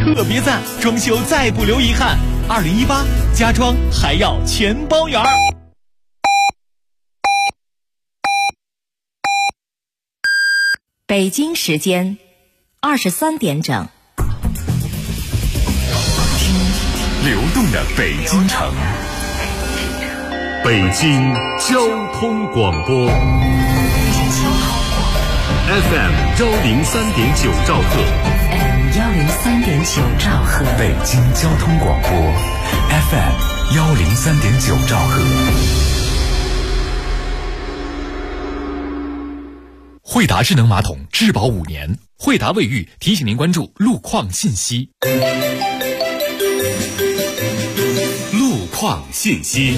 特别赞，装修再不留遗憾。2018家装还要全包圆儿。 北京时间23点整。 流动的北京城，北京交通广播 FM 103.9兆赫 103.9兆赫， 北京交通广播 FM 103.9兆赫。惠达智能马桶质保5年，惠达卫浴提醒您关注路况信息。路况信息。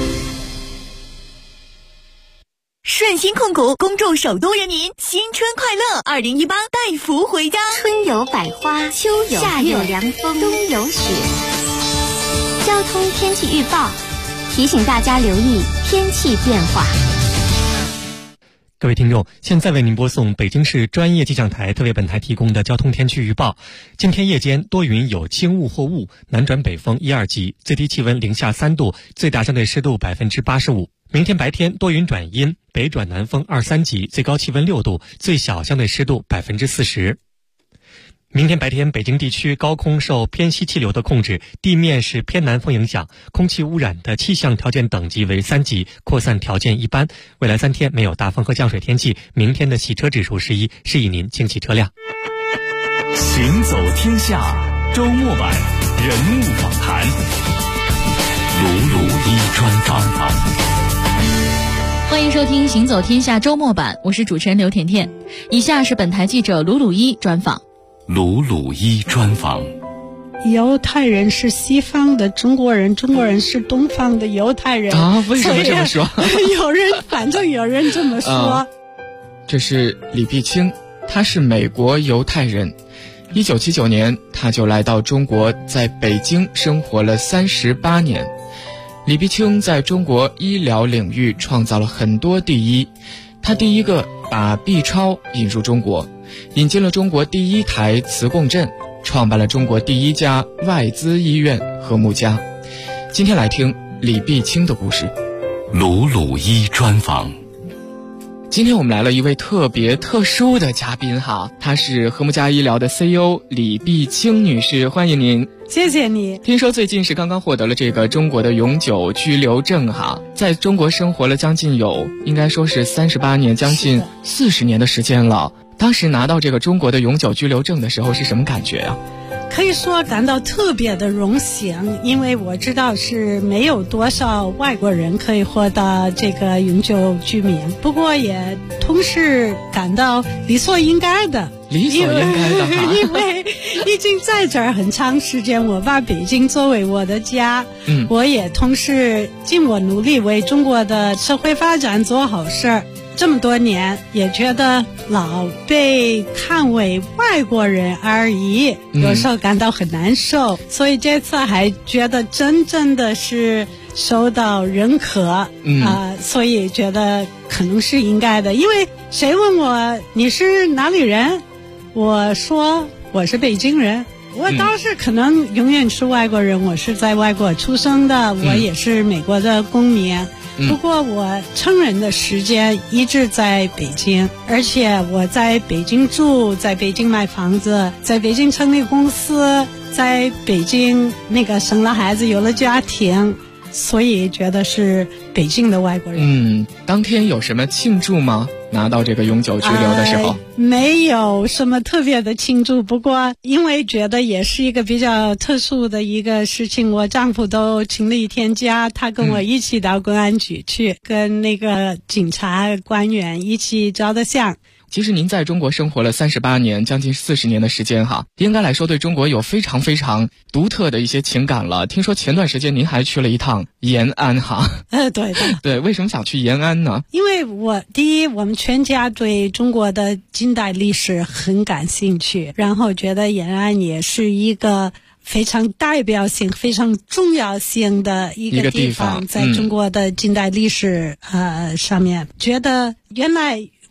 顺心控股恭祝首都人民新春快乐！2018带福回家， 春有百花，秋有夏有凉风，冬有雪。交通天气预报提醒大家留意天气变化。 各位听众，现在为您播送北京市专业气象台特别本台提供的交通天气预报。今天夜间多云有轻雾或雾，南转北风1、2级，最低气温零下3度，最大相对湿度85%。明天白天多云转阴，北转南风2、3级，最高气温6度，最小相对湿度40%。明天白天，北京地区高空受偏西气流的控制，地面是偏南风影响，空气污染的气象条件等级为3级，扩散条件一般。未来3天没有大风和降水天气，明天的洗车指数是1，示意您清洗车辆。 行走天下周末版人物访谈，鲁鲁一专访。 欢迎收听行走天下周末版，我是主持人刘甜甜。以下是本台记者鲁鲁一专访。 鲁鲁一专访。 犹太人是西方的中国人，中国人是东方的犹太人啊？为什么这么说？ 反正有人这么说。 这是李碧清，他是美国犹太人。1979年他就来到中国，在北京生活了38年。李碧清在中国医疗领域创造了很多第一，他第一个把 B 超引入中国，引进了中国第一台磁共振，创办了中国第一家外资医院和睦家。今天来听李碧清的故事。 鲁鲁一专访。 今天我们来了一位特别特殊的嘉宾哈，她是和睦家医疗的 CEO 李碧清女士，欢迎您。 谢谢你。 听说最近是刚刚获得了这个中国的永久居留证哈，在中国生活了将近有应该说是38年，将近40年的时间了。当时拿到这个中国的永久居留证的时候是什么感觉啊？ 可以说感到特别的荣幸，因为我知道是没有多少外国人可以获得这个永久居民，不过也同时感到理所应该的。 理所应该的哈， 因为已经在这儿很长时间，我把北京作为我的家，我也同时尽我努力为中国的社会发展做好事儿。这么多年也觉得老被看为外国人而已，有时候感到很难受，所以这次还觉得真正的是受到认可，所以觉得可能是应该的。因为谁问我你是哪里人，我说我是北京人，我倒是可能永远是外国人，我是在外国出生的，我也是美国的公民，不过我成人的时间一直在北京，而且我在北京住，在北京买房子，在北京成立公司，在北京生了孩子，有了家庭，所以觉得是北京的外国人。 当天有什么庆祝吗？拿到这个永久居留的时候？ 没有什么特别的庆祝，不过因为觉得也是一个比较特殊的一个事情，我丈夫都请了一天假，他跟我一起到公安局去，跟警察官员一起照的相。 其实您在中国生活了38年，将近40年的时间哈，应该来说对中国有非常非常独特的一些情感了。听说前段时间您还去了一趟延安哈。 对的。 对，为什么想去延安呢？ 因为第一，我们全家对中国的近代历史很感兴趣，然后觉得延安也是一个非常代表性、非常重要性的一个地方，在中国的近代历史上面，觉得原来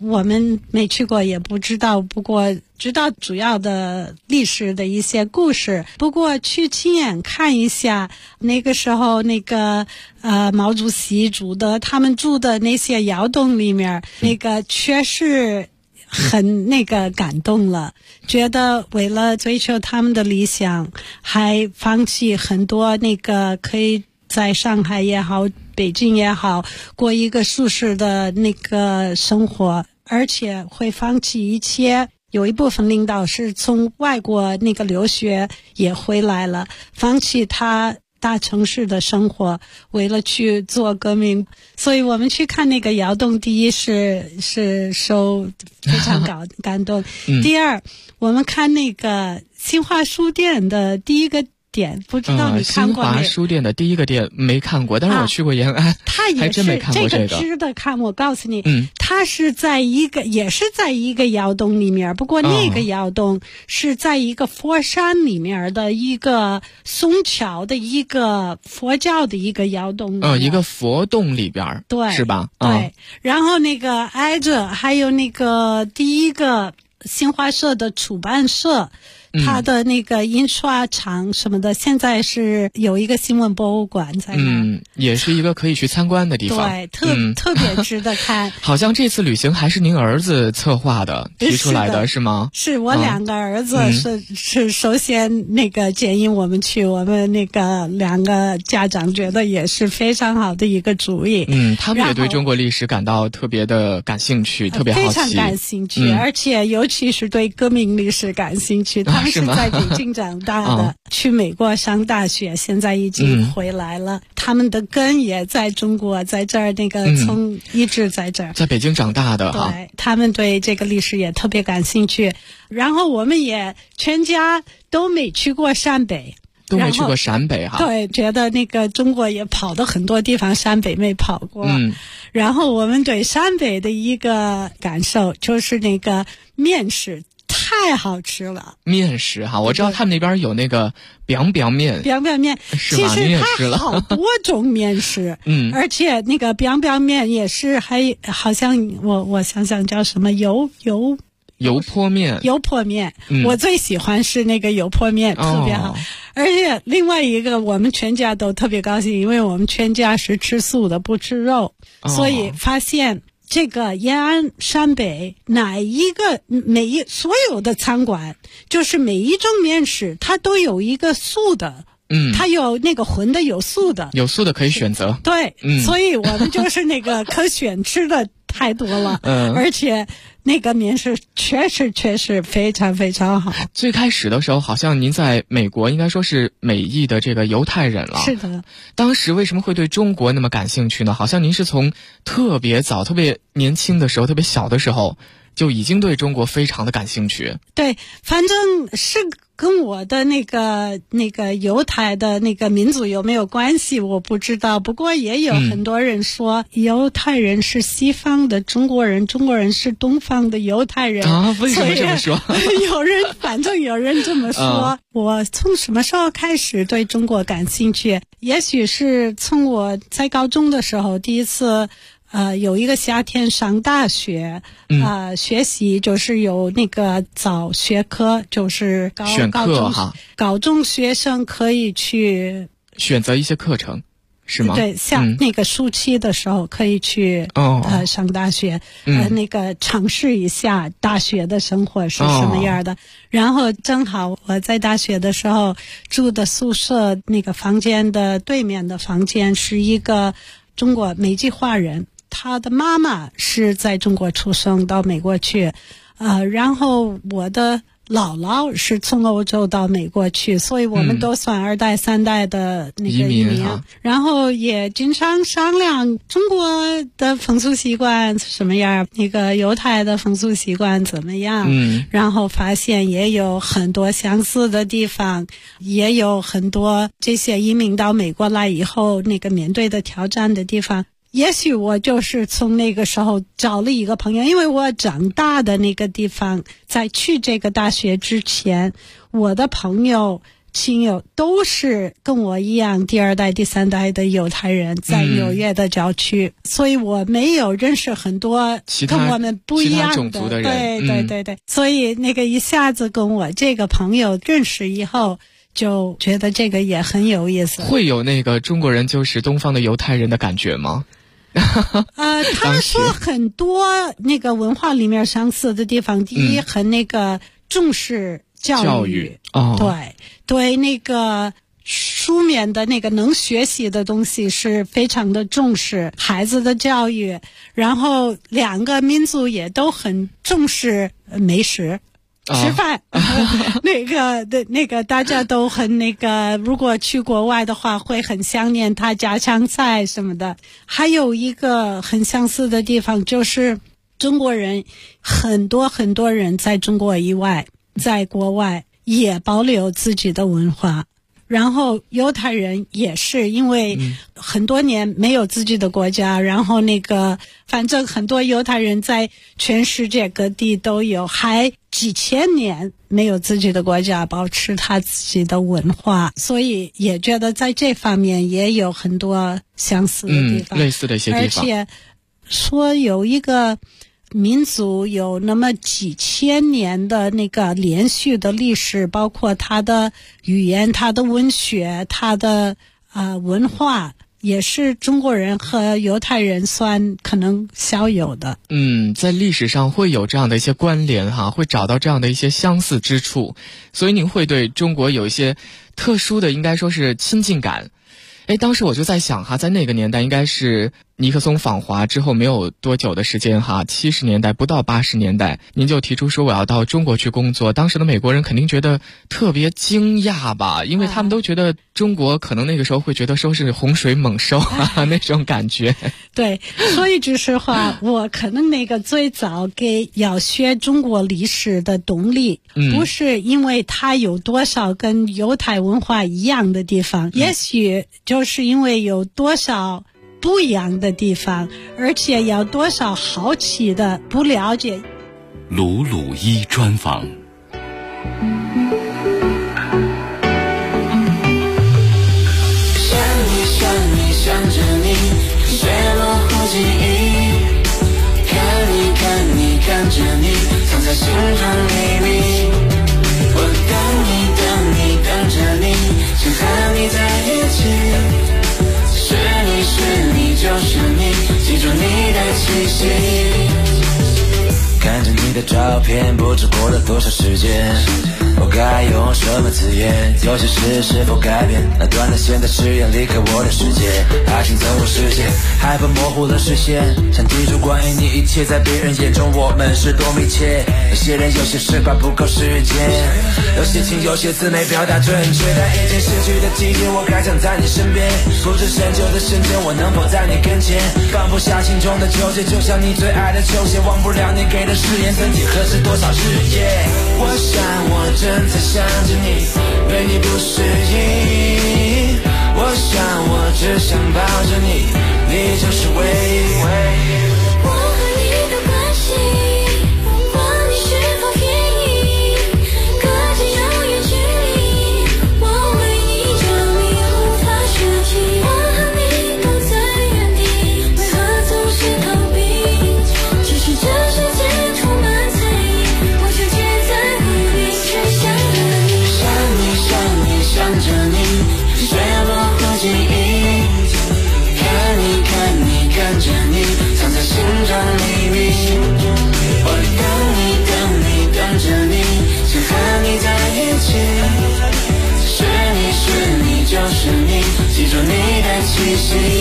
我们没去过也不知道，不过知道主要的历史的一些故事。不过去亲眼看一下，那个时候那个毛主席他们住的那些窑洞里面，那个确实很那个感动了，觉得为了追求他们的理想，还放弃很多那个可以在上海也好，北京也好，过一个舒适的那个生活，而且会放弃一切。有一部分领导是从外国那个留学也回来了，放弃他大城市的生活，为了去做革命。所以我们去看那个窑洞，第一是受非常感动第二，我们看那个新华书店的第一个店，不知道你看过没？ 新华书店的第一个店没看过，但是我去过延安， 它也是还真没看过这个值得看。我告诉你，它也是在一个窑洞里面，不过那个窑洞是在一个佛山里面的一个松桥的一个佛教的一个窑洞里面， 一个佛洞里边， 对， 是吧？ 对，然后那个挨着还有那个第一个新华社的出版社。它的那个印刷厂什么的，现在是有一个新闻博物馆在那也是一个可以去参观的地方。 对，特别值得看。 好像这次旅行还是您儿子策划的，提出来的是吗？ 是我两个儿子是首先那个建议我们去，我们那个两个家长觉得也是非常好的一个主意。 他们也对中国历史感到特别的感兴趣，特别好奇， 非常感兴趣，而且尤其是对革命历史感兴趣。他们是在北京长大的，去美国上大学，现在已经回来了。他们的根也在中国，在这儿那个从一直在这儿， 在北京长大的哈。 对，他们对这个历史也特别感兴趣。然后我们也全家都没去过陕北。 都没去过陕北哈。 对，觉得那个中国也跑的很多地方，陕北没跑过。然后我们对陕北的一个感受就是那个面食太好吃了。 面食哈，我知道他们那边有那个 biang 面，是吧？ 其实它好多种面食，而且那个 biang 面也是还好像我想想叫什么油泼面，我最喜欢是那个油泼面，特别好。而且另外一个，我们全家都特别高兴，因为我们全家是吃素的，不吃肉，所以发现这个延安陕北所有的餐馆，就是每一种面食它都有一个素的。它有那个荤的，有素的可以选择。 对，所以我们就是那个可选吃的太多了，而且那个面食确实非常非常好。 最开始的时候，好像您在美国应该说是美裔的这个犹太人了。 是的。 当时为什么会对中国那么感兴趣呢？好像您是从特别早、特别年轻的时候、特别小的时候就已经对中国非常的感兴趣。 对，反正是跟我的那个犹太的那个民族有没有关系我不知道，不过也有很多人说犹太人是西方的中国人，中国人是东方的犹太人啊？为什么这么说？ 反正有人这么说。我从什么时候开始对中国感兴趣？也许是从我在高中的时候第一次有一个夏天上大学，学习就是有那个早学科，就是高中学生可以去选择一些课程，是吗？ 对，像那个暑期的时候可以去上大学，那个尝试一下大学的生活是什么样的。然后正好我在大学的时候住的宿舍那个房间的对面的房间是一个中国美籍华人。他的妈妈是在中国出生到美国去，然后我的姥姥是从欧洲到美国去，所以我们都算2代3代的那个移民，然后也经常商量中国的风俗习惯什么样，那个犹太的风俗习惯怎么样，然后发现也有很多相似的地方，也有很多这些移民到美国来以后那个面对的挑战的地方。也许我就是从那个时候找了一个朋友，因为我长大的那个地方，在去这个大学之前，我的朋友亲友都是跟我一样第二代第三代的犹太人，在纽约的郊区，所以我没有认识很多跟我们不一样的种族的人。 对，所以那个一下子跟我这个朋友认识以后，就觉得这个也很有意思。 会有那个中国人就是东方的犹太人的感觉吗？ 他说很多那个文化里面相似的地方，第一很那个重视教育对那个书面的那个能学习的东西是非常的重视孩子的教育，然后两个民族也都很重视美食。吃饭，那个大家都很那个，如果去国外的话会很想念他家乡菜什么的。还有一个很相似的地方就是中国人很多人在中国以外，在国外也保留自己的文化。然后犹太人也是因为很多年没有自己的国家，然后那个反正很多犹太人在全世界各地都有，还几千年没有自己的国家，保持他自己的文化，所以也觉得在这方面也有很多相似的地方， 类似的一些地方。 而且说有一个民族有那么几千年的那个连续的历史，包括它的语言、它的文学、它的文化，也是中国人和犹太人算可能少有的。 在历史上会有这样的一些关联哈，会找到这样的一些相似之处，所以您会对中国有一些特殊的，应该说是亲近感。当时我就在想哈，在那个年代应该是尼克松访华之后没有多久的时间哈，70年代不到80年代，您就提出说我要到中国去工作。当时的美国人肯定觉得特别惊讶吧，因为他们都觉得中国可能那个时候会觉得说是洪水猛兽那种感觉。 对，所以就是话我可能那个最早给要学中国历史的动力，不是因为它有多少跟犹太文化一样的地方，也许就是因为有多少不一样的地方，而且要多少好奇的不了解。 鲁鲁一专访。 想着你，水落乎记忆，看着你，藏在心中秘密。我等着你，想和你在一起。是你，就是你，记住你的气息。看着你的照片，不知过了多少时间，我该用什么字眼？有些事是否改变？那短的线在誓言离开我的世界，爱情走入视线，害怕模糊了视线，想记住关于你一切，在别人眼中我们是多密切。有些人有些事怕不够时间，有些情有些字没表达准确，但已经逝去的季节，我还想在你身边，不知深究的瞬间，我能否在你跟前，放不下心中的纠结，就像你最爱的球鞋，忘不了你给的誓言，曾几何时多少日夜，我想我正在想着你，对你不适应，我想我只想抱着你，你就是唯一。我和你的关系，不管你是否愿意，隔着遥远距离，我为你着迷，无法舍弃。我和你都在原地，为何总是逃避？其实这世界充满猜疑，我却却在回避，却想着你，想着你，水落乎记忆，看着你，藏在心中秘密。我等着你，想和你在一起。是你，就是你，记住你的气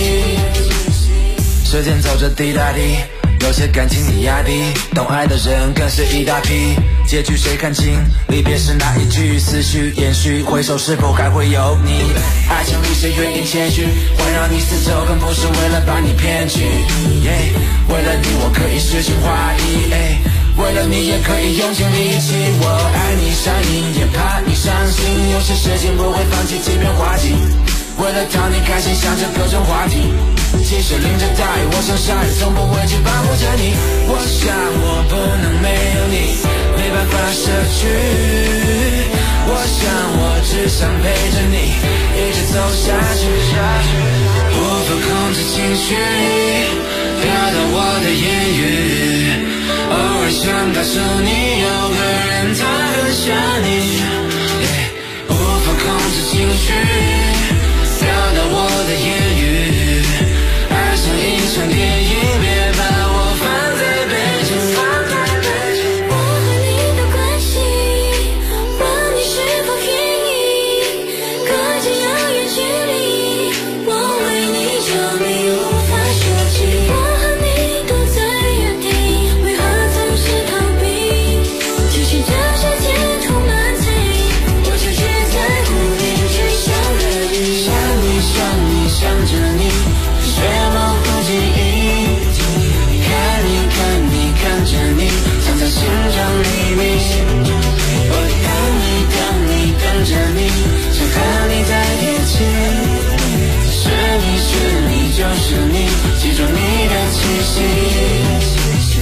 息。时间走着滴答滴，有些感情你压低，懂爱的人更是一大批。结局谁看清？离别时那一句，思绪延续，回首是否还会有你？爱情里谁愿意谦虚，环绕你四周，更不是为了把你骗去。为了你我可以诗情画意，为了你也可以用尽力气。我爱你上瘾，也怕你伤心，有些事情不会放弃，即便花季。为了讨你开心，想着各种话题，即使淋着大雨，我想下雨从不会去保护着你。我想我不能没有你，没办法舍去， 我想我只想陪着你一直走下去，无法控制情绪飘到我的言语，偶尔想告诉你有个人他很想你，无法控制情绪飘到我的言语，爱像一场电影，别把我放在北京。 我和你的关系，问你是否愿意隔着遥远距离，我为你着迷无法说起。我和你都在原地，为何总是逃避？即使这世界充满猜疑，我就只在乎你，只想着你， 想你想你想着你，却模糊记忆。看你看你看着你，藏在心中秘密。我等你等你等着你，想和你在一起。是你是你就是你，记住你的气息。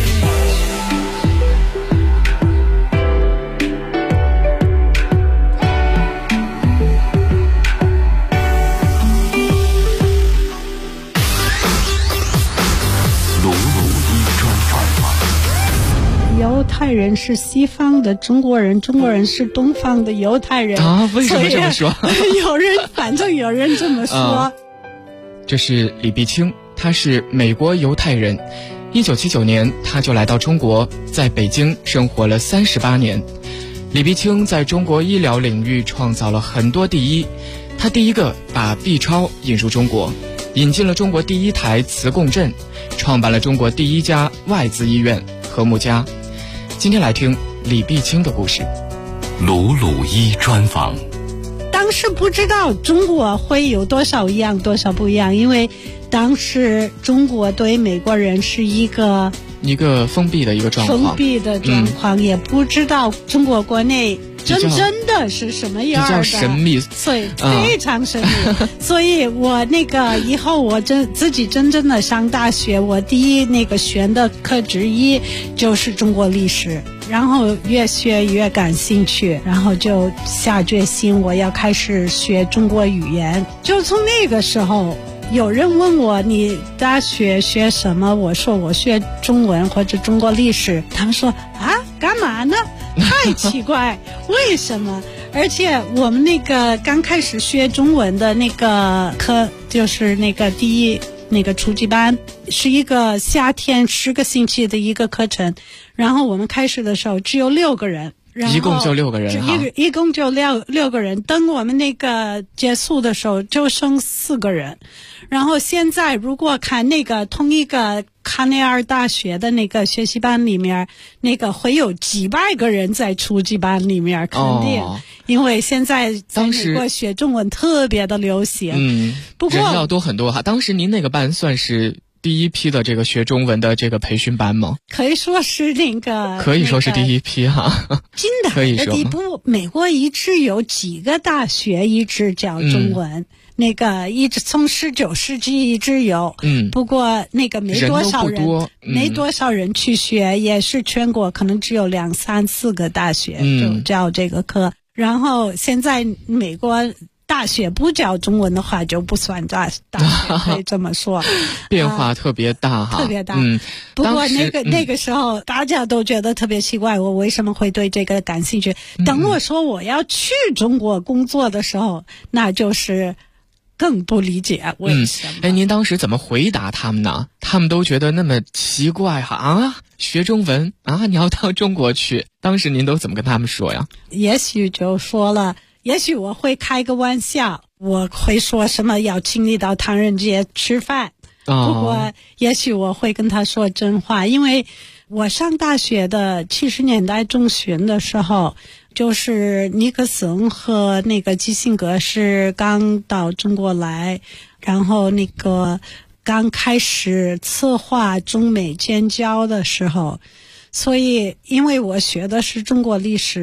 犹太人是西方的中国人，中国人是东方的犹太人啊？为什么这么说？ 反正有人这么说。 这是李碧清，他是美国犹太人。1979年，他就来到中国，在北京生活了38年。李碧清在中国医疗领域创造了很多第一，他第一个把 B 超引入中国，引进了中国第一台磁共振，创办了中国第一家外资医院和睦家。今天来听李碧清的故事。 鲁鲁一专访。 当时不知道中国会有多少一样多少不一样，因为当时中国对美国人是一个封闭的一个状况， 封闭的状况，也不知道中国国内真的是什么样的， 比较神秘， 所以非常神秘。所以我以后我自己真正的上大学，我第一选的课之一就是中国历史，然后越学越感兴趣，然后就下决心我要开始学中国语言。就从那个时候，有人问我你大学学什么，我说我学中文或者中国历史，他们说啊干嘛呢？太奇怪，为什么？而且我们刚开始学中文的课，就是第一初级班，是一个夏天10个星期的一个课程，然后我们开始的时候只有6个人。 一共就6个人哈， 一共就六个人。等我们结束的时候，就剩4个人。然后现在如果看同一个康奈尔大学的学习班里面，会有几百个人在初级班里面，肯定，因为现在在美国学中文特别的流行。不过人要多很多哈。当时您那个班算是第一批的这个学中文的这个培训班吗？ 可以说是可以说是第一批哈。 近代的地步，美国一直有几个大学一直教中文，一直从19世纪一直有。不过没多少人去学，也是全国可能只有2、3、4个大学就教这个课。然后现在美国大学不教中文的话就不算大学，可以这么说。 变化特别大哈， 特别大。不过那个时候大家都觉得特别奇怪，我为什么会对这个感兴趣？等我说我要去中国工作的时候，那就是更不理解为什么。 您当时怎么回答他们呢？他们都觉得那么奇怪哈啊，学中文啊，你要到中国去，当时您都怎么跟他们说呀？ 也许就说了。也许我会开个玩笑，我会说什么要请你到唐人街吃饭。不过也许我会跟他说真话，因为我上大学的70年代中旬的时候，就是尼克森和基辛格是刚到中国来，然后刚开始策划中美建交的时候，所以因为我学的是中国历史，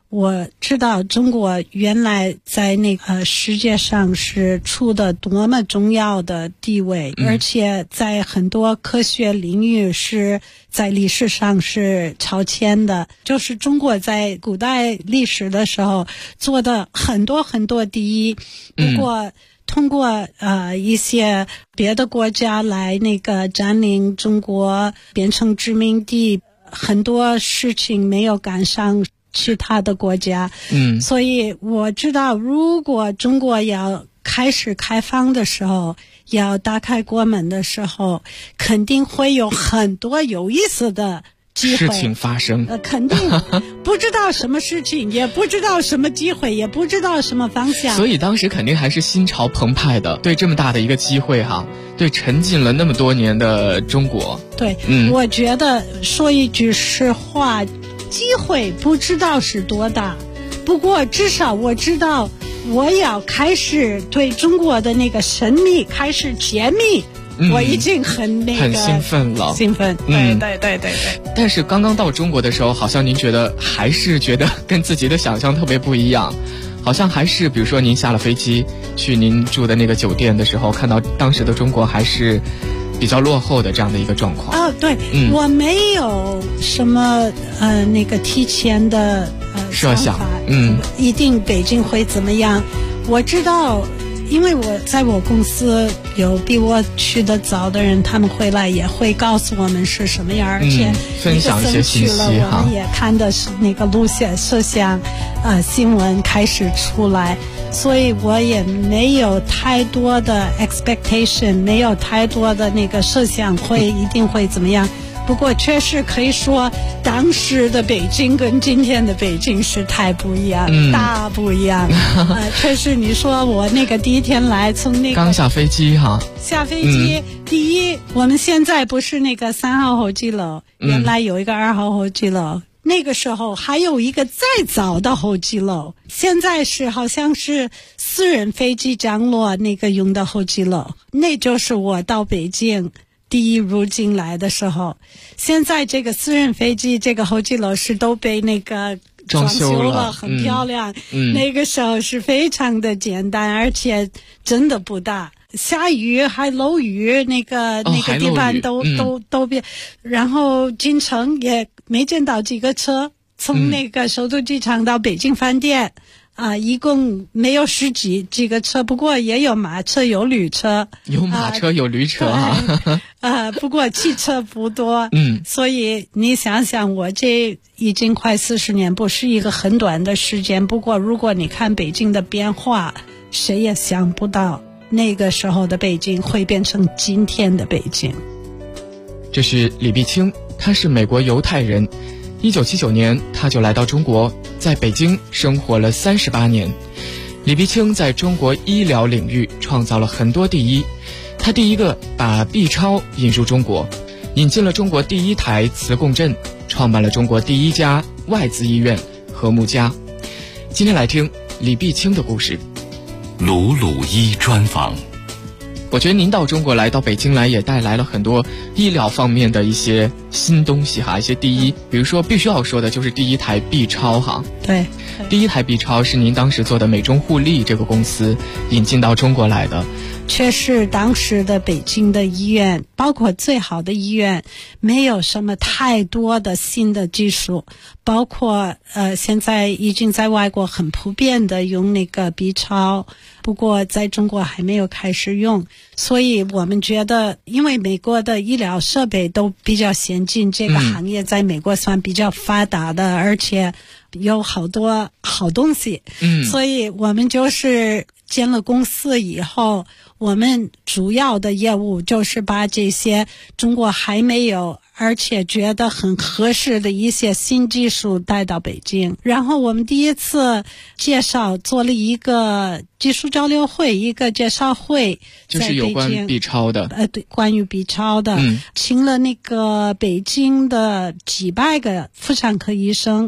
我知道中国原来在那个世界上是处的多么重要的地位，而且在很多科学领域是在历史上是超前的。就是中国在古代历史的时候做的很多很多第一，不过通过一些别的国家来那个占领中国，变成殖民地，很多事情没有赶上其他的国家。所以我知道如果中国要开始开放的时候，要打开国门的时候，肯定会有很多有意思的机会事情发生。 肯定不知道什么事情，也不知道什么机会，也不知道什么方向。 所以当时肯定还是心潮澎湃的，对这么大的一个机会对沉浸了那么多年的中国。 对，我觉得说一句实话，机会不知道是多大，不过至少我知道我要开始对中国的那个神秘开始揭秘。我已经很兴奋了， 对。 但是刚刚到中国的时候，好像您还是觉得跟自己的想象特别不一样，好像还是比如说您下了飞机去您住的那个酒店的时候，看到当时的中国还是比较落后的这样的一个状况。 对，我没有什么那个提前的设想， 一定北京会怎么样。我知道，因为我在我公司有比我去得早的人，他们回来也会告诉我们是什么样，而且分享一些信息我们也看的是那个录像摄像新闻开始出来，所以我也没有太多的 expectation， 没有太多的那个设想一定会怎么样。不过确实可以说，当时的北京跟今天的北京是太不一样，大不一样。确实，你说我那个第一天来，从那个刚下飞机下飞机，第一，我们现在不是那个3号候机楼，原来有一个2号候机楼，那个时候还有一个再早的候机楼，现在是好像是私人飞机降落那个用的候机楼，那就是我到北京第一入境来的时候。现在这个私人飞机这个候机楼是都被那个装修了，很漂亮。那个时候是非常的简单，而且真的不大，下雨还漏雨，那个地板都变。然后进城也没见到几个车，从那个首都机场到北京饭店一共没有几个车，不过也有马车有驴车， 有马车有驴车不过汽车不多。所以你想想，我这已经快40年，不是一个很短的时间。不过如果你看北京的变化，谁也想不到那个时候的北京会变成今天的北京。 这是李碧清，他是美国犹太人，1979年他就来到中国，在北京生活了38年。李碧清在中国医疗领域创造了很多第一，他第一个把 B 超引入中国，引进了中国第一台磁共振，创办了中国第一家外资医院和睦家。今天来听李碧清的故事。 鲁鲁医专访。 我觉得您到中国来，到北京来，也带来了很多医疗方面的一些新东西一些第一。比如说必须要说的就是第一台 B 超对， 第一台 B 超是您当时做的美中互利这个公司引进到中国来的。 确实当时的北京的医院，包括最好的医院，没有什么太多的新的技术，包括现在已经在外国很普遍的用那个 B 超，不过在中国还没有开始用。所以我们觉得，因为美国的医疗设备都比较先进，这个行业在美国算比较发达的，而且有好多好东西。所以我们就是建了公司以后，我们主要的业务就是把这些中国还没有而且觉得很合适的一些新技术带到北京。然后我们第一次做了一个技术交流会，一个介绍会， 就是有关 B 超的。 对，关于 B 超的，请了那个北京的几百个妇产科医生，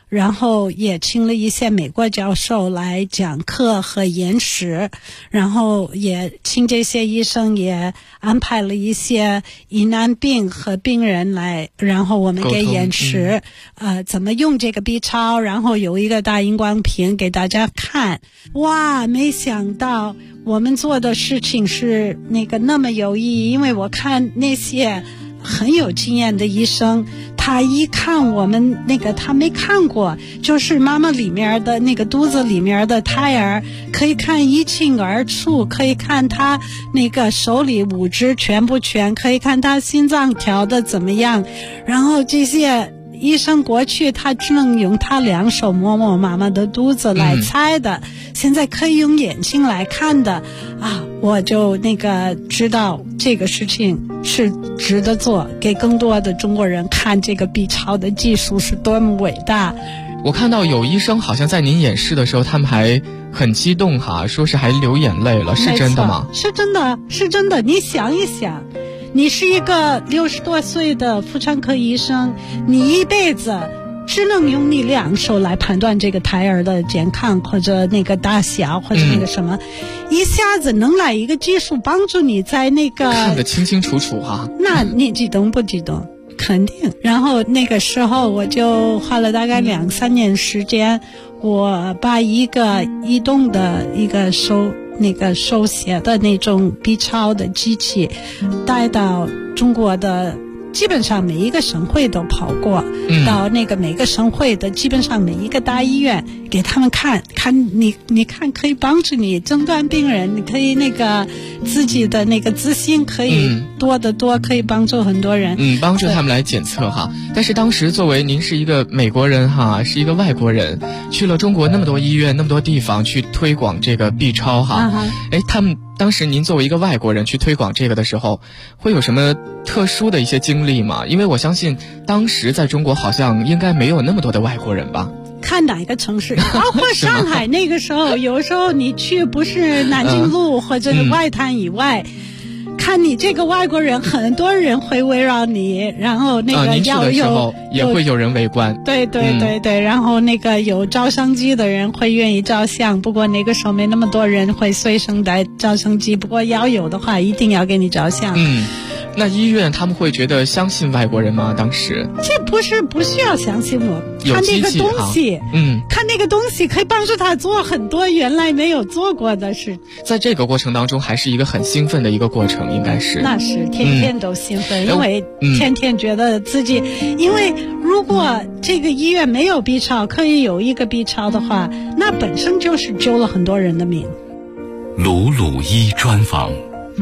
然后也请了一些美国教授来讲课和演示，然后也请这些医生也安排了一些疑难病和病人来，然后我们给演示怎么用这个 B 超，然后有一个大荧光屏给大家看。哇，没想到我们做的事情是那么有意义，因为我看那些很有经验的医生，他一看我们他没看过，就是妈妈里面的肚子里面的胎儿，可以看一清二楚，可以看他手里物质全不全，可以看他心脏跳的怎么样，然后这些医生过去他只能用他两手摸摸妈妈的肚子来猜的，现在可以用眼睛来看的啊！我就知道这个事情是值得做，给更多的中国人看这个 B 超的技术是多么伟大。 我看到有医生好像在您演示的时候，他们还很激动哈，说是还流眼泪了，是真的吗？ 是真的，是真的。你想一想，你是一个60多岁的妇产科医生，你一辈子只能用你两手来判断这个胎儿的健康或者大小或者什么，一下子能来一个技术帮助你在看得清清楚楚哈。 那你激动不激动？肯定。然后那个时候我就花了大概2-3年时间，我把一个移动的一个手写的那种 B 超的机器带到中国的基本上每一个省会都跑过，到每个省会的基本上每一个大医院给他们看你看可以帮助你诊断病人，你可以自己的自信可以多得多，可以帮助很多人， 帮助他们来检测哈。但是当时作为您是一个美国人哈，是一个外国人，去了中国那么多医院那么多地方去推广这个 B 超哈，他们当时您作为一个外国人去推广这个的时候，会有什么特殊的一些经历吗？因为我相信当时在中国好像应该没有那么多的外国人吧。 看哪个城市，包括上海那个时候有时候你去不是南京路或者是外滩以外，看你这个外国人，很多人会围绕你，然后您去的时候也会有人围观。 对，然后有照相机的人会愿意照相，不过那个时候没那么多人会随身带照相机，不过要有的话一定要给你照相。 那医院他们会觉得相信外国人吗？当时这不需要相信我，看那个东西，看那个东西可以帮助他做很多原来没有做过的事。 在这个过程当中，还是一个很兴奋的一个过程，应该是。 那是天天都兴奋，因为天天觉得自己，因为如果这个医院没有 B 超，可以有一个 B 超的话，那本身就是救了很多人的命。 鲁鲁医专访。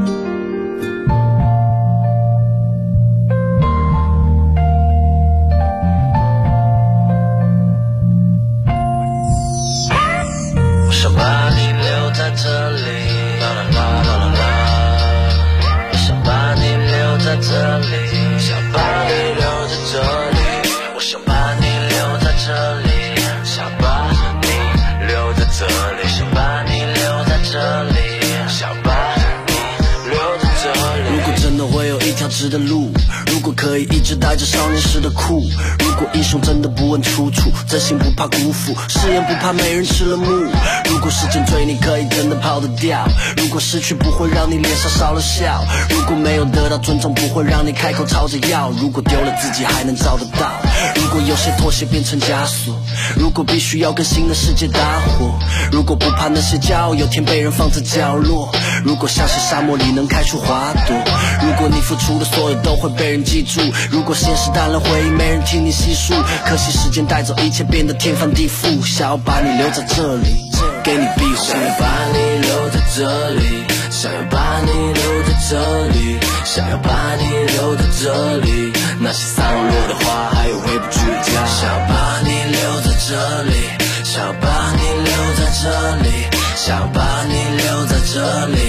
想把你留在这里，啦啦啦啦啦啦，想把你留在这里，想把你留在这里，我想把你留在这里，想把你留在这里，想把你留在这里，想把你留在这里。如果真的会有一条直的路，如果可以一直带着少年时的酷，如果英雄真的不问出处，真心不怕辜负，誓言不怕没人吃了木，如果时间追你可以真的跑得掉，如果失去不会让你脸上少了笑，如果没有得到尊重不会让你开口吵着要，如果丢了自己还能找得到，如果有些妥协变成枷锁，如果必须要跟新的世界搭伙，如果不怕那些骄傲有天被人放在角落，如果相信沙漠里能开出花朵，如果你付出的所有都会被人记住，如果现实淡了回忆没人听你细数，可惜时间带走一切变得天翻地覆，想要把你留在这里给你庇护，想要把你留在这里，想要把你留在这里，想要把你留在这里，那些散落的花还有回不去的家，想要把你留在这里，想要把你留在这里，想要把你留在这里，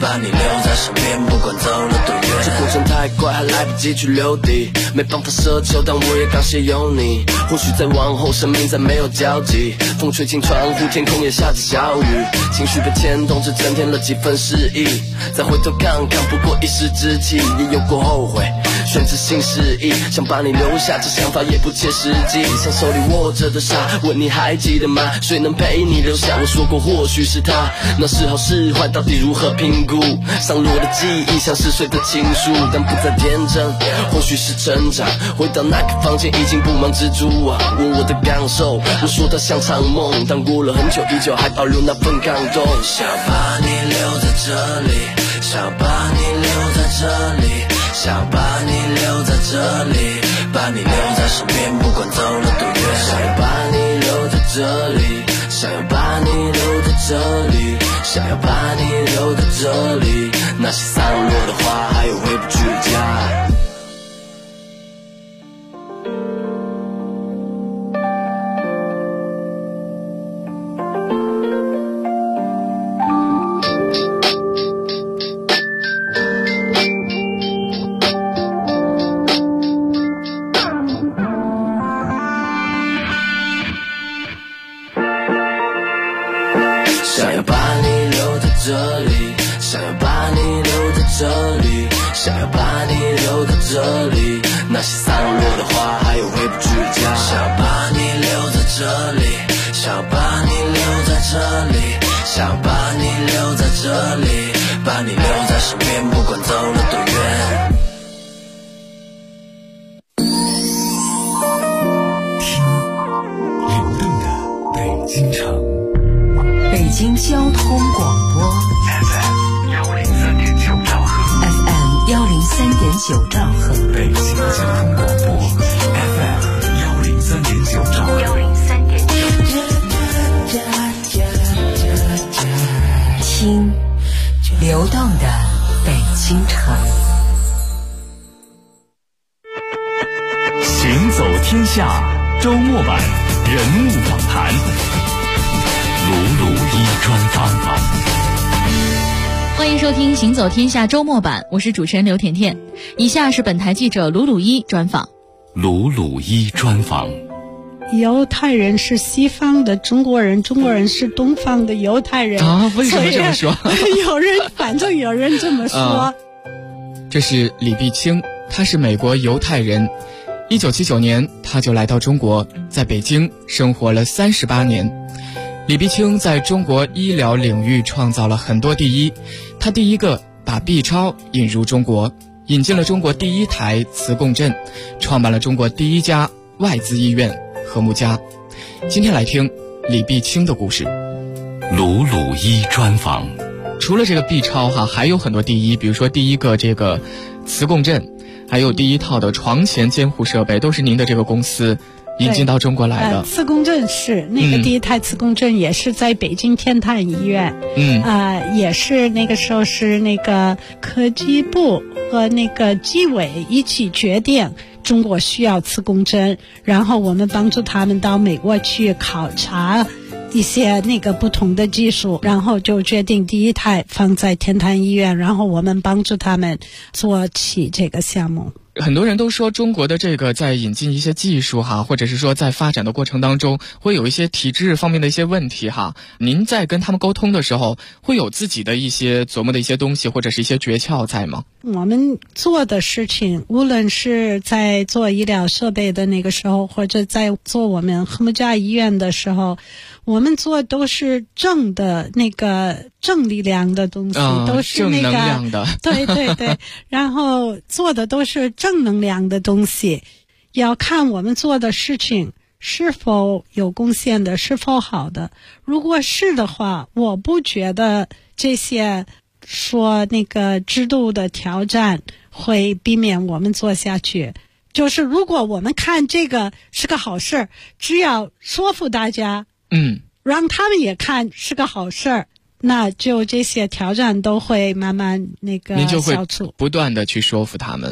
把你留在身边，不管走了多远。这过程太快，还来不及去留底，没办法奢求，但我也感谢有你。或许再往后，生命再没有交集，风吹进窗户，天空也下着小雨，情绪被牵动，只增添了几分诗意。再回头看看，不过一时之气，也有过后悔，选择性失忆，想把你留下，这想法也不切实际。像手里握着的沙，问你还记得吗？谁能陪你留下？我说过或许是他，那是好是坏，到底如何评估？上落的记忆像是谁的情书，但不再天真，或许是成长。回到那个房间，已经布满蜘蛛网，问我的感受，我说它像场梦，但过了很久，依旧还保留那份感动。想把你留在这里，想把你留在这里，想把你留在这里，把你留在身边，不管走了多远。想要把你留在这里，想要把你留在这里，想要把你留在这里，那些散落的花，还有回不去的家。想要把你留在这里，想要把你留在这里，想要把你留在这里，那些散落的花，还有回不去的家。想要把你留在这里，想要把你留在这里，想要把你留在这里，把你留在身边，不管走了多远。 流动的北京城， 北京交通广播 FM 103.9兆赫 FM 103.9兆赫， 北京交通广播 FM 103.9兆赫听流动的北京城。 行走天下周末版人物访谈，鲁鲁一专访。 欢迎收听行走天下周末版，我是主持人刘甜甜。以下是本台记者鲁鲁一专访。 鲁鲁一专访。 犹太人是西方的中国人，中国人是东方的犹太人啊？为什么这么说？ 反正有人这么说。 这是李碧清，他是美国犹太人。1979年，他就来到中国，在北京生活了38年。李碧清在中国医疗领域创造了很多第一，他第一个把 B 超引入中国，引进了中国第一台磁共振，创办了中国第一家外资医院和睦家。今天来听李碧清的故事。 鲁鲁一专访。 除了这个 B 超还有很多第一，比如说第一个这个磁共振，还有第一套的床前监护设备，都是您的这个公司引进到中国来的。 磁共振是那个第一台磁共振，也是在北京天坛医院。也是那个时候是那个科技部和那个纪委一起决定中国需要磁共振，然后我们帮助他们到美国去考察一些那个不同的技术，然后就决定第一台放在天坛医院，然后我们帮助他们做起这个项目。 很多人都说中国的这个在引进一些技术或者是说在发展的过程当中会有一些体制方面的一些问题您在跟他们沟通的时候会有自己的一些琢磨的一些东西或者是一些诀窍在吗？ 我们做的事情，无论是在做医疗设备的那个时候，或者在做我们和睦家医院的时候，我们做都是正的那个正力量的东西，都是那个正能量的， 对对对，然后做的都是正能量的东西，要看我们做的事情是否有贡献的，是否好的。如果是的话，我不觉得这些说那个制度的挑战会避免我们做下去。就是如果我们看这个是个好事，只要说服大家，让他们也看是个好事，那就这些挑战都会慢慢那个消除。 您就会不断的去说服他们。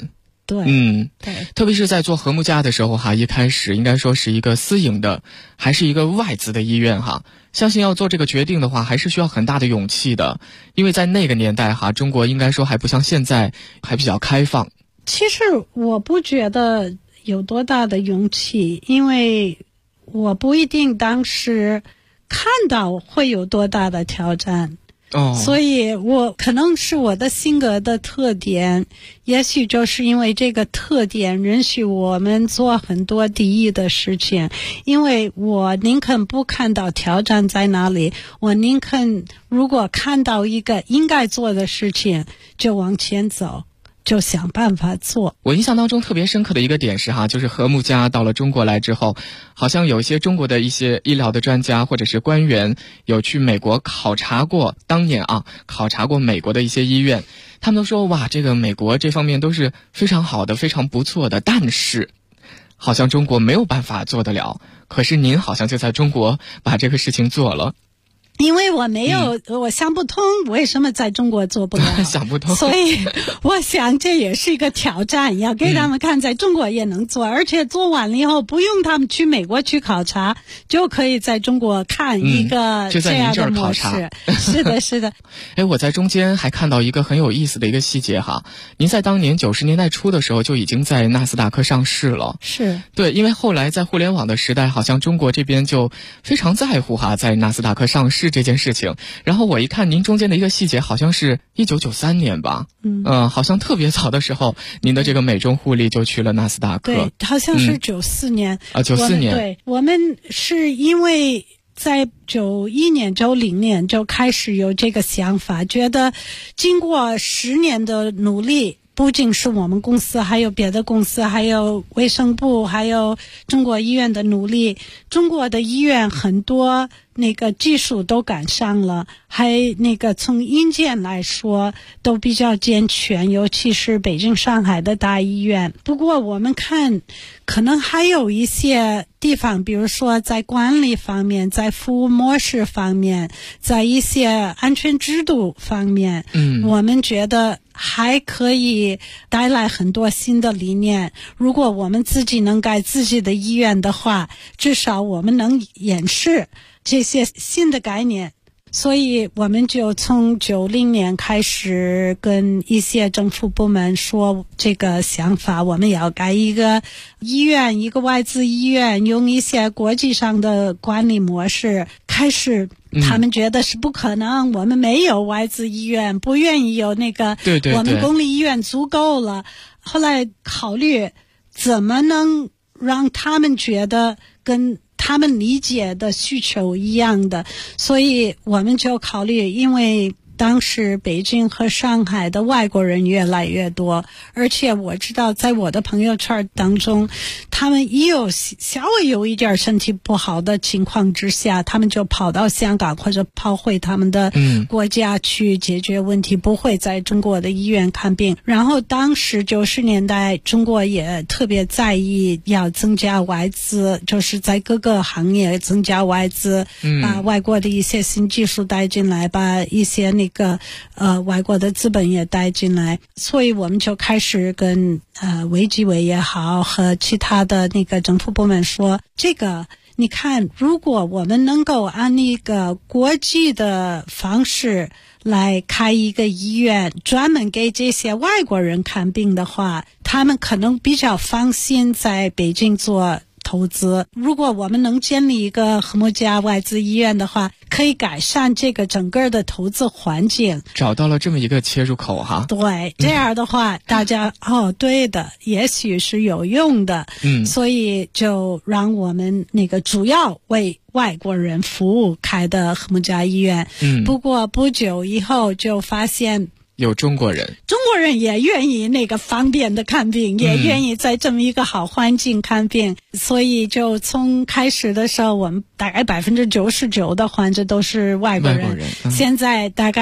对， 对，特别是在做和睦家的时候哈，一开始应该说是一个私营的，还是一个外资的医院哈。相信要做这个决定的话，还是需要很大的勇气的，因为在那个年代哈，中国应该说还不像现在还比较开放。 其实我不觉得有多大的勇气，因为我不一定当时看到会有多大的挑战。所以我可能是我的性格的特点，也许就是因为这个特点允许我们做很多敌意的事情，因为我宁肯不看到挑战在哪里，我宁肯如果看到一个应该做的事情就往前走，就想办法做。 我印象当中特别深刻的一个点是哈，就是和睦家到了中国来之后，好像有一些中国的一些医疗的专家或者是官员有去美国考察过，当年考察过美国的一些医院，他们都说哇，这个美国这方面都是非常好的，非常不错的，但是好像中国没有办法做得了。可是您好像就在中国把这个事情做了。 因为我没有，我想不通为什么在中国做不了， 想不通。 所以我想这也是一个挑战，要给他们看在中国也能做，而且做完了以后不用他们去美国去考察，就可以在中国看一个这样的模式。是的，是的。 我在中间还看到一个很有意思的一个细节哈，您在当年90年代初的时候就已经在纳斯达克上市了。 是。 对，因为后来在互联网的时代，好像中国这边就非常在乎哈，在纳斯达克上市这件事情。然后我一看您中间的一个细节，好像是1993年吧，好像特别早的时候，您的这个美中互利就去了纳斯达克。 对，好像是94年。 94年。 对，我们是因为在91年、90年就开始有这个想法，觉得经过10年的努力，不仅是我们公司，还有别的公司，还有卫生部，还有中国医院的努力，中国的医院很多那个技术都赶上了，还那个从硬件来说都比较健全，尤其是北京、上海的大医院。不过我们看可能还有一些地方，比如说在管理方面，在服务模式方面，在一些安全制度方面，我们觉得还可以带来很多新的理念。如果我们自己能盖自己的医院的话，至少我们能演示这些新的概念。所以我们就从90年开始跟一些政府部门说这个想法，我们要盖一个医院，一个外资医院，用一些国际上的管理模式。开始他们觉得是不可能，我们没有外资医院，不愿意有那个， 对， 我们公立医院足够了。后来考虑怎么能让他们觉得跟他们理解的需求一样的，所以我们就考虑，因为当时北京和上海的外国人越来越多，而且我知道在我的朋友圈当中，他们一有稍微有一点身体不好的情况之下，他们就跑到香港或者跑回他们的国家去解决问题，不会在中国的医院看病。然后当时90年代中国也特别在意要增加外资，就是在各个行业增加外资，把外国的一些新技术带进来，把一些那个外国的资本也带进来。所以我们就开始跟卫计委也好和其他的那个政府部门说，这个你看，如果我们能够按一个国际的方式来开一个医院，专门给这些外国人看病的话，他们可能比较放心在北京做投资。如果我们能建立一个和睦家外资医院的话，可以改善这个整个的投资环境。 找到了这么一个切入口哈。 对，这样的话大家对的，也许是有用的。所以就让我们那个主要为外国人服务开的和睦家医院。不过不久以后就发现有中国人也愿意那个方便的看病，也愿意在这么一个好环境看病。所以就从开始的时候，我们大概99%的患者都是外国人，现在大概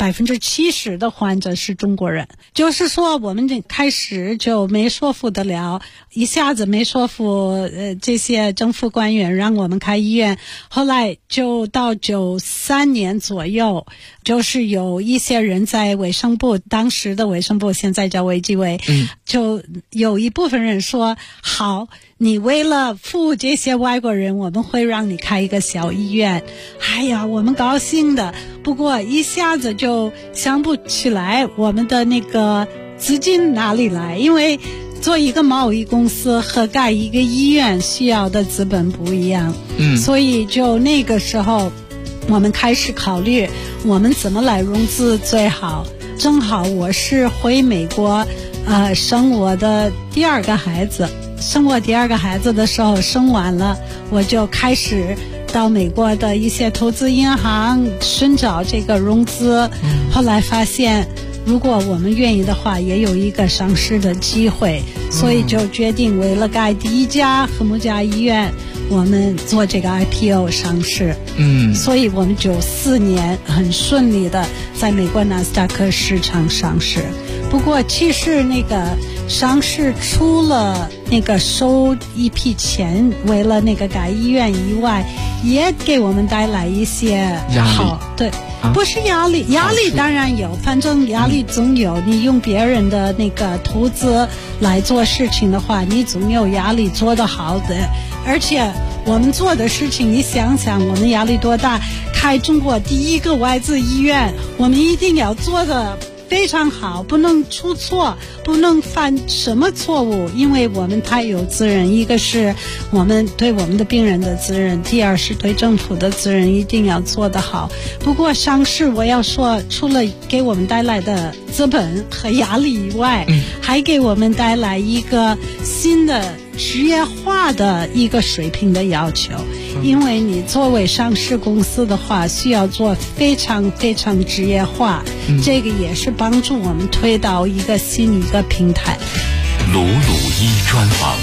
70%的患者是中国人。就是说我们开始就没说服得了，一下子没说服这些政府官员让我们开医院。后来就到93年左右，就是有一些人在卫生部，当时的卫生部现在叫卫计委，就有一部分人说，好，你为了服务这些外国人，我们会让你开一个小医院。哎呀，我们高兴的，不过一下子就想不起来我们的那个资金哪里来，因为做一个贸易公司和盖一个医院需要的资本不一样，所以就那个时候我们开始考虑我们怎么来融资最好。正好我是回美国生我的第二个孩子，生我第二个孩子的时候生完了，我就开始到美国的一些投资银行寻找这个融资，后来发现如果我们愿意的话也有一个上市的机会，所以就决定为了盖第一家和睦家医院，我们做这个 IPO 上市。所以我们94年很顺利的在美国纳斯达克市场上市。不过其实那个上市除了那个收一批钱为了那个盖医院以外，也给我们带来一些好，对，不是压力，压力当然有，反正压力总有。你用别人的那个投资来做事情的话，你总有压力做得好的。而且我们做的事情，你想想我们压力多大，开中国第一个外资医院，我们一定要做的非常好，不能出错，不能犯什么错误，因为我们太有责任。一个是我们对我们的病人的责任，第二是对政府的责任，一定要做得好。不过上市我要说，除了给我们带来的资本和压力以外，还给我们带来一个新的职业化的一个水平的要求。因为你作为上市公司的话，需要做非常非常职业化，这个也是帮助我们推到一个新一个平台。 鲁鲁一专访。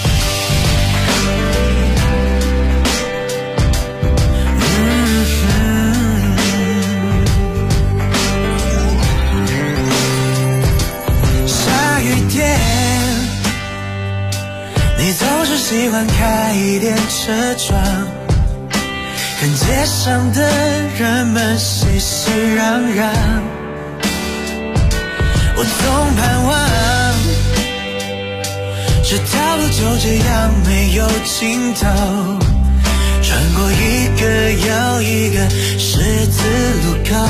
下雨天，你总是喜欢开一点车窗，看街上的人们熙熙攘攘。我总盼望这条路就这样没有尽头，穿过一个又一个十字路口。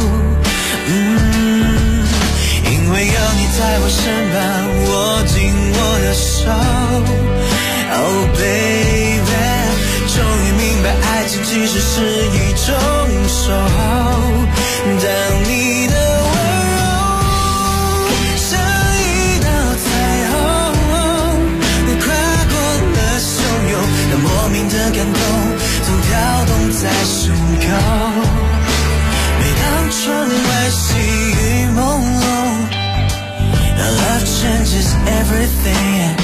因为有你在我身旁，握紧我的手。Oh baby， 终于明白爱情其实是一种守候。当你的温柔像一道彩虹，跨过了汹涌，那莫名的感动总跳动在胸口。每当窗外细雨朦胧，Your love changes everything。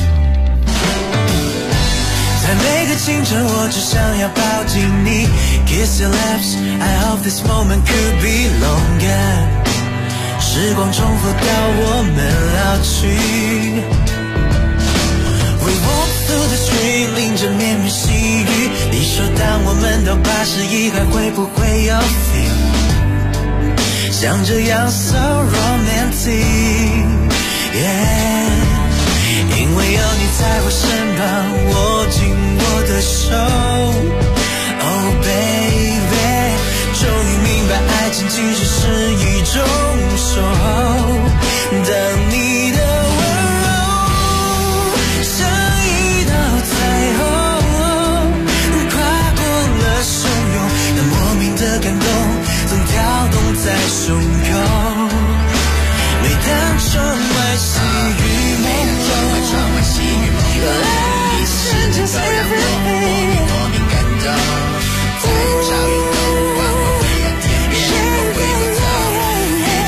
在每个清晨我只想要抱紧你 Kiss your lips I hope this moment could be longer。 时光重复到我们老去， We walk through the street 淋着绵绵细雨，你说当我们都80以后会不会有 feel， 像这样 so romantic yeah。 因为有你在我身旁，握紧我的手。 Oh baby， 终于明白爱情其实是一种守候。当你的温柔像一道彩虹，跨过了汹涌，那莫名的感动总跳动在胸口。每当窗外细雨朦胧，有爱瞬间都让我莫名感动。在潮雨中，往我飞扬天边，我会不走。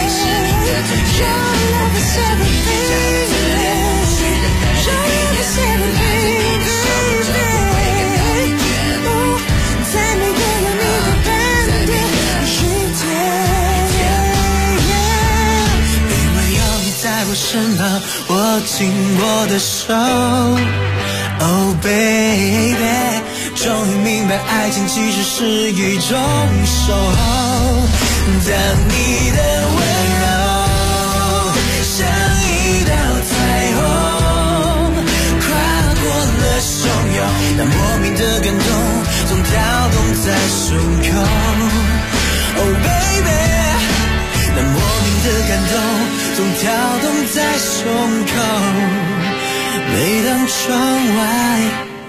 握紧我的手。Oh baby， 终于明白爱情其实是一种守候。当你的温柔像一道彩虹，跨过了汹涌，那莫名的感动总跳动在胸口。Oh baby， 那莫名的感动总跳动在胸口。每当窗外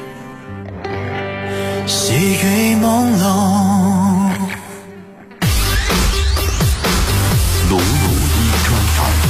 细雨朦胧， 鲁鲁一专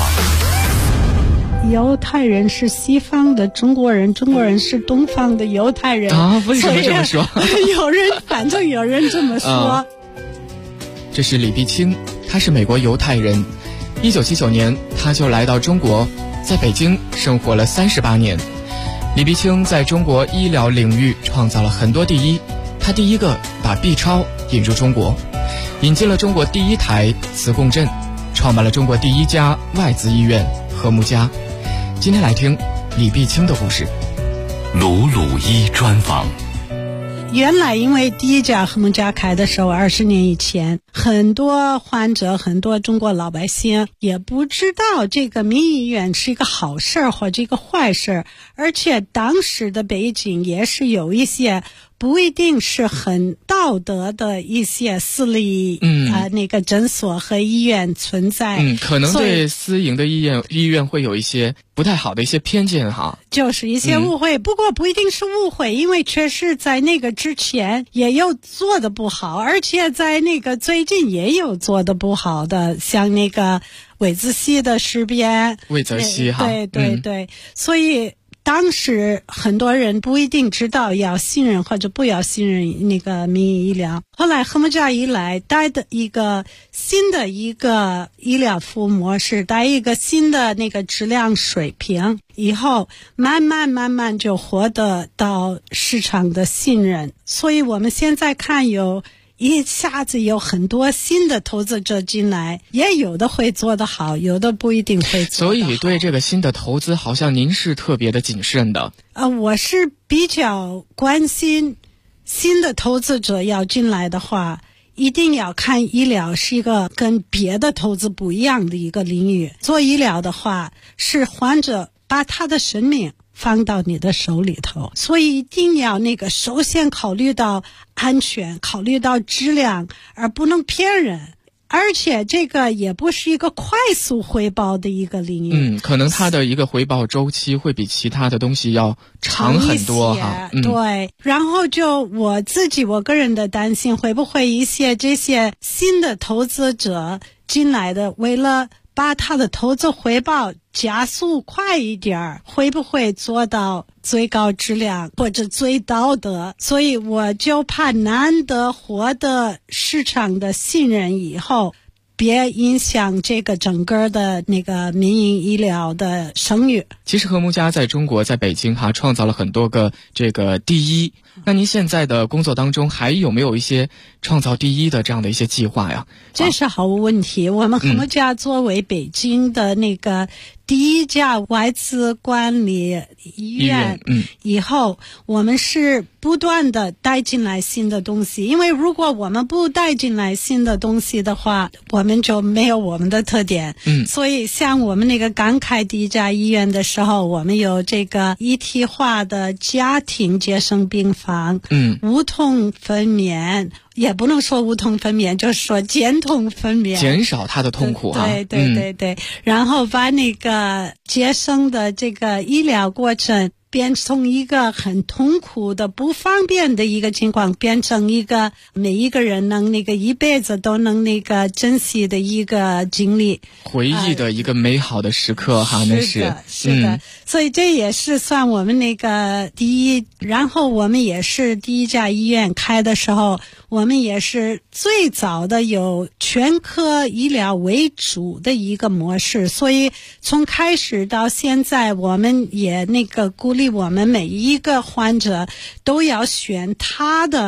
访。 犹太人是西方的中国人，中国人是东方的犹太人啊？为什么这么说？ 反正有人这么说。 这是李碧清，他是美国犹太人。1979年，他就来到中国，在北京生活了38年。李碧清在中国医疗领域创造了很多第一，他第一个把 B 超引入中国，引进了中国第一台磁共振，创办了中国第一家外资医院和睦家。今天来听李碧清的故事。 鲁鲁一专访。 原来因为第一家和睦家开的时候20年以前，很多患者很多中国老百姓也不知道这个民营医院是一个好事或者一个坏事，而且当时的北京也是有一些不一定是很道德的一些私立那个诊所和医院存在， 可能对私营的医院会有一些不太好的一些偏见哈， 就是一些误会，不过不一定是误会，因为确实在那个之前也有做的不好，而且在那个最近也有做的不好的，像那个魏则西的事变， 魏则西哈， 对，所以当时很多人不一定知道要信任或者不要信任那个民营医疗。后来和睦家一来，带的一个新的一个医疗服务模式，带一个新的那个质量水平，以后慢慢就获得到市场的信任。所以我们现在看一下子有很多新的投资者进来，也有的会做得好，有的不一定会做得好。 所以对这个新的投资好像您是特别的谨慎的。 我是比较关心新的投资者要进来的话，一定要看医疗是一个跟别的投资不一样的一个领域。做医疗的话，是患者把他的生命放到你的手里头，所以一定要首先考虑到安全，考虑到质量，而不能骗人。而且这个也不是一个快速回报的一个领域， 可能它的一个回报周期会比其他的东西要长很多哈。 对，然后就我个人的担心，会不会一些这些新的投资者进来的，为了把他的投资回报加速快一点，会不会做到最高质量或者最道德？所以我就怕难得获得市场的信任以后，别影响这个整个的那个民营医疗的声誉。 其实和睦家在中国在北京创造了很多个这个第一，那您现在的工作当中还有没有一些创造第一的这样的一些计划呀？ 这是好问题。我们和睦家作为北京的那个第一家外资管理医院，以后我们是不断的带进来新的东西，因为如果我们不带进来新的东西的话，我们就没有我们的特点。所以像我们那个刚开第一家医院的时候，我们有这个一体化的家庭接生病房，无痛分娩，也不能说无痛分娩，就是说减痛分娩， 减少他的痛苦对，然后把那个接生的这个医疗过程变成一个很痛苦的不方便的一个情况，变成一个每一个人能一辈子都能珍惜的一个经历， 回忆的一个美好的时刻那是的，所以这也是算我们那个第一。然后我们也是第一家医院开的时候，我们也是最早的有全科医疗为主的一个模式，所以从开始到现在，我们也鼓励我们每一个患者都要选他的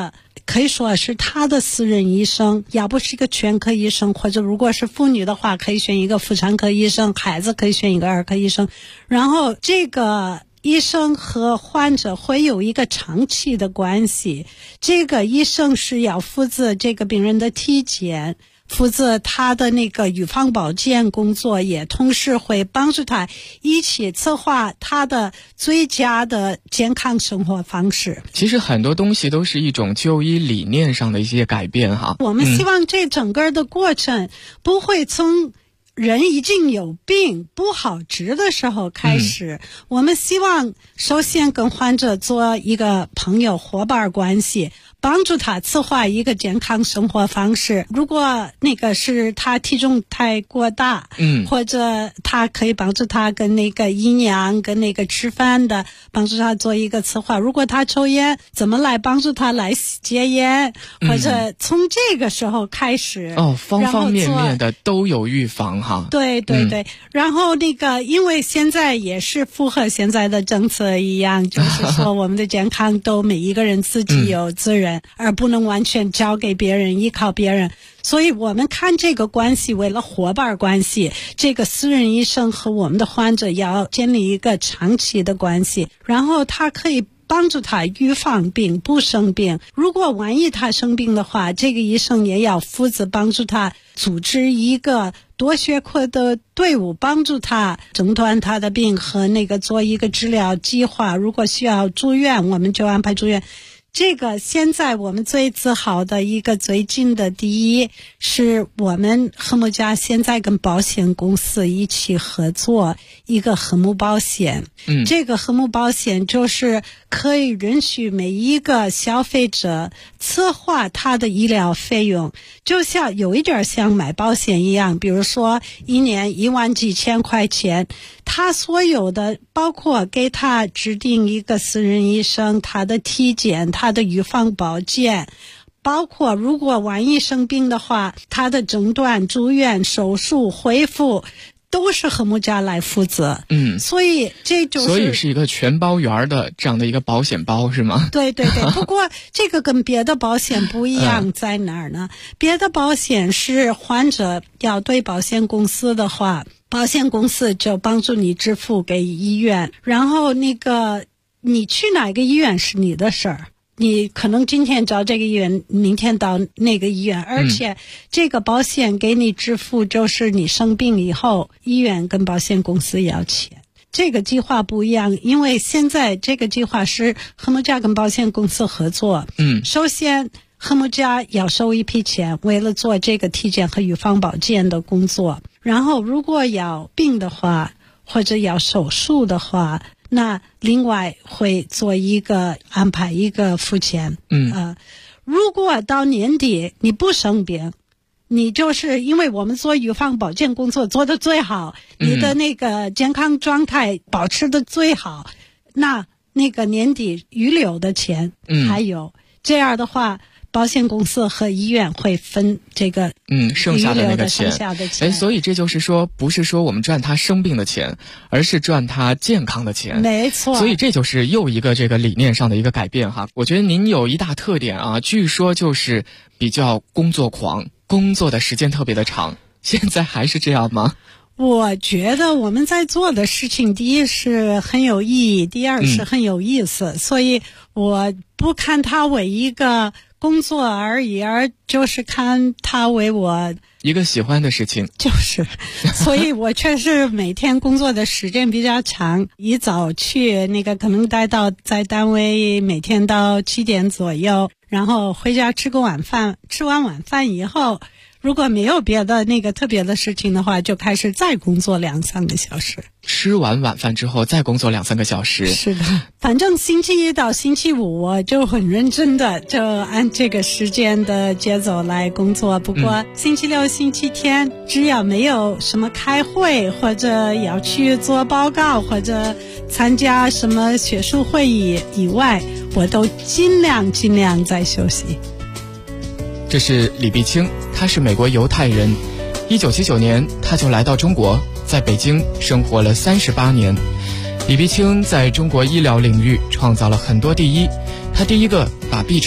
可以说是他的私人医生，要不是一个全科医生，或者如果是妇女的话，可以选一个妇产科医生，孩子可以选一个儿科医生。然后这个医生和患者会有一个长期的关系，这个医生是要负责这个病人的体检，负责他的那个预防保健工作，也同时会帮助他一起策划他的最佳的健康生活方式。 其实很多东西都是一种就医理念上的一些改变哈。 我们希望这整个的过程不会从人已经有病不好治的时候开始，我们希望首先跟患者做一个朋友伙伴关系，帮助他策划一个健康生活方式。如果那个是他体重太过大，或者他可以帮助他跟那个营养跟那个吃饭的帮助他做一个策划。如果他抽烟，怎么来帮助他来戒烟，或者从这个时候开始方方面面的都有预防哈。 对对对，然后那个因为现在也是符合现在的政策一样，就是说我们的健康都每一个人自己有责任，而不能完全交给别人依靠别人。所以我们看这个关系为了伙伴关系，这个私人医生和我们的患者要建立一个长期的关系，然后他可以帮助他预防病不生病。如果万一他生病的话，这个医生也要负责帮助他组织一个多学科的队伍，帮助他诊断他的病和那个做一个治疗计划。如果需要住院，我们就安排住院。这个现在我们最自豪的一个最近的第一，是我们和睦家现在跟保险公司一起合作一个和睦保险。这个和睦保险就是可以允许每一个消费者策划他的医疗费用，就像有一点像买保险一样，比如说一年1万几千块钱，他所有的包括给他指定一个私人医生，他的体检，他的预防保健，包括如果万一生病的话，他的诊断、住院、手术、恢复都是和睦家来负责。所以这就是所以是一个全包圆的这样的一个保险包是吗？ 对对对，不过这个跟别的保险不一样在哪儿呢？别的保险是患者要对保险公司的话，保险公司就帮助你支付给医院，然后那个你去哪个医院是你的事儿，你可能今天找这个医院，明天到那个医院，而且这个保险给你支付就是你生病以后医院跟保险公司要钱。这个计划不一样，因为现在这个计划是和睦家跟保险公司合作。首先和睦家要收一批钱，为了做这个体检和预防保健的工作。然后如果要病的话，或者要手术的话，那另外会做一个安排一个付钱。如果到年底你不生病，你就是因为我们做预防保健工作做得最好，你的那个健康状态保持得最好，那个年底预留的钱还有，这样的话保险公司和医院会分这个剩下的那个钱。所以这就是说，不是说我们赚他生病的钱，而是赚他健康的钱。 没错。 所以这就是又一个这个理念上的一个改变哈。我觉得您有一大特点啊，据说就是比较工作狂，工作的时间特别的长，现在还是这样吗？ 我觉得我们在做的事情，第一是很有意义，第二是很有意思，所以我不看它为一个工作而已，而就是看它为我一个喜欢的事情。 就是所以我确实每天工作的时间比较长，一早去那个可能待到在单位每天到7点左右，然后回家吃个晚饭，吃完晚饭以后如果没有别的那个特别的事情的话，就开始再工作2-3个小时。 吃完晚饭之后再工作2-3个小时。 是的，反正星期一到星期五我就很认真的就按这个时间的节奏来工作。不过星期六、星期天只要没有什么开会或者要去做报告或者参加什么学术会议以外，我都尽量在休息。 这是李碧清，他是美国犹太人。1979年他就来到中国，在北京生活了38年。李碧清在中国医疗领域创造了很多第一，他第一个把 B 超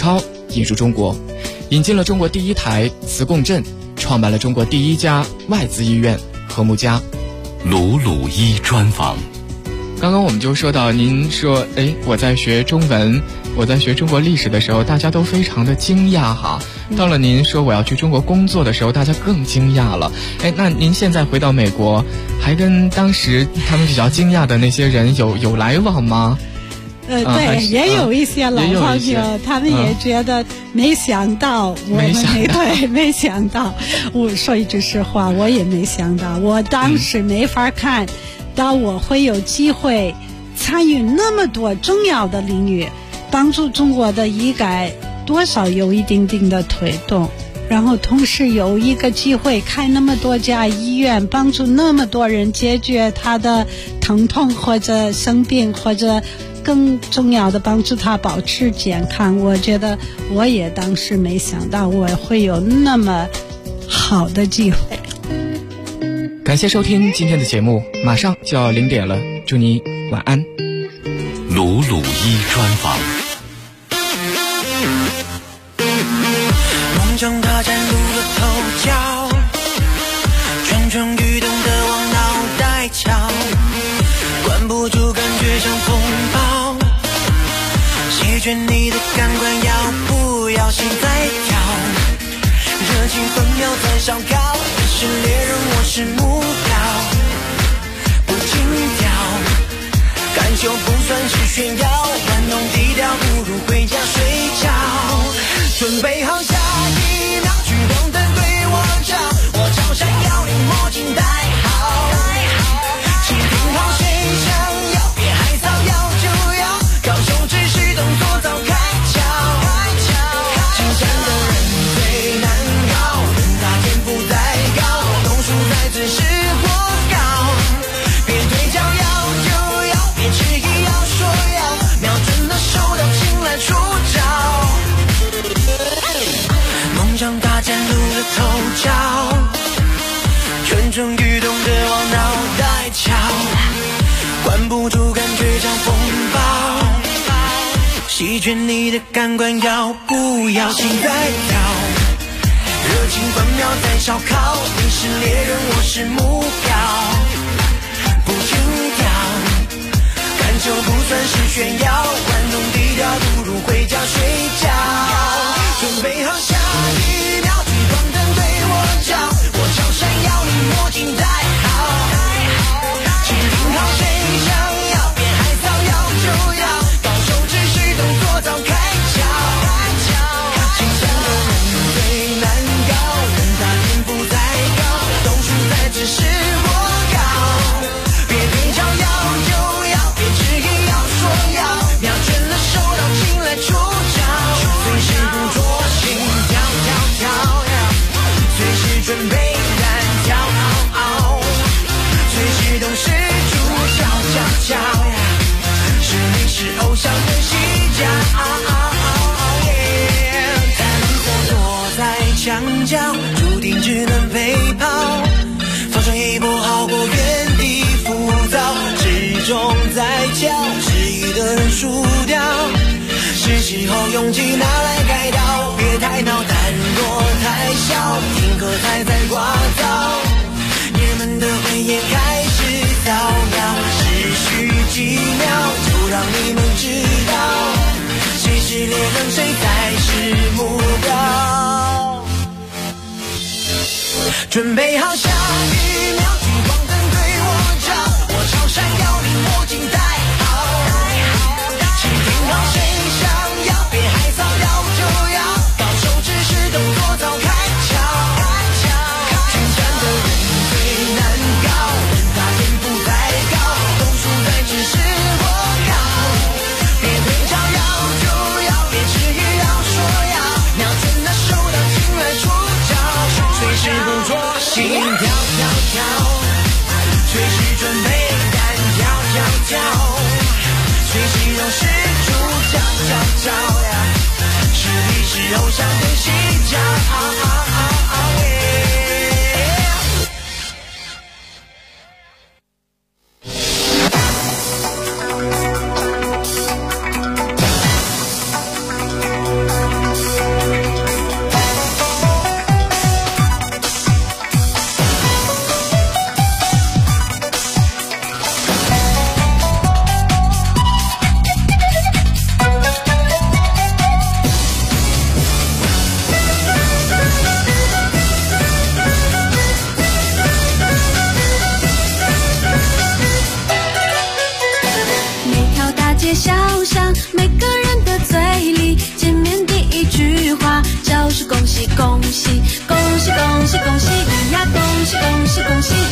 引入中国，引进了中国第一台磁共振，创办了中国第一家外资医院和睦家。 鲁鲁一专访。 刚刚我们就说到，您说，我在学中文，我在学中国历史的时候，大家都非常的惊讶哈。到了您说我要去中国工作的时候，大家更惊讶了。那您现在回到美国，还跟当时他们比较惊讶的那些人有来往吗？ 对，也有一些老朋友，他们也觉得没想到我们没想到。我说一句实话，我也没想到，我当时没法看到我会有机会参与那么多重要的领域，帮助中国的医改多少有一定定的推动，然后同时有一个机会开那么多家医院，帮助那么多人解决他的疼痛或者生病，或者更重要的帮助他保持健康。我觉得我也当时没想到我会有那么好的机会。 感谢收听今天的节目，马上就要0点了，祝你晚安。 鲁鲁一专访。 梦中他站入了头角，蠢蠢欲动的往脑袋敲，管不住感觉像风暴，席卷你的感官要不要心在跳，热情分秒在烧烤，你是猎人我是目标，不轻佻，感受不算是炫耀，玩弄低调不如回家睡觉，准备好下一秒聚光灯对我照，我超闪耀你墨镜戴好，请听好谁想要别还早要就要，高手只是动作早开窍，精湛的人最难搞，人大天赋再高，动数在只是过高，别对焦要就要，别迟疑要说要，瞄准了手到擒来出招，梦想大展露了头角，蠢蠢欲动的往脑袋敲，管不住感觉像风暴，席卷你的感官要不要心在跳，热情分秒在烧烤，你是猎人我是目标，不轻佻，感受不算是炫耀，玩弄低调不如回家睡觉，准备好下一秒聚光灯对我照，我超闪耀你墨镜戴好，请听好谁想要别还早要就要，高手只是动作早开窍，精湛的人最难搞，人大天赋再高，动数在只是过高，别对焦要就要，别迟疑要说要，瞄准了手到擒来出招，随时捕捉心跳跳跳，随时准备燃跳，随时都是主角角角，是你是偶像的戏角，太冷或躲在墙角，注定只能陪跑，放上一步好过原地浮躁，始终在叫，质疑的人输掉，是时候勇气拿来开刀，别太闹，胆若太小，听歌才在刮噪，爷们的慧眼开始扫描，只需几秒就让你们知道，谁是猎人谁才是目标，准备好下一秒聚光灯对我照，我超闪耀你墨镜戴好，请听好谁想要别还早要就要，高手只是动作早开窍，精湛的人最难搞，人大天赋再高，动数在只是过高，别对焦要就要，别迟疑要说要，瞄准了手到擒来出招，随时捕捉心跳恭喜！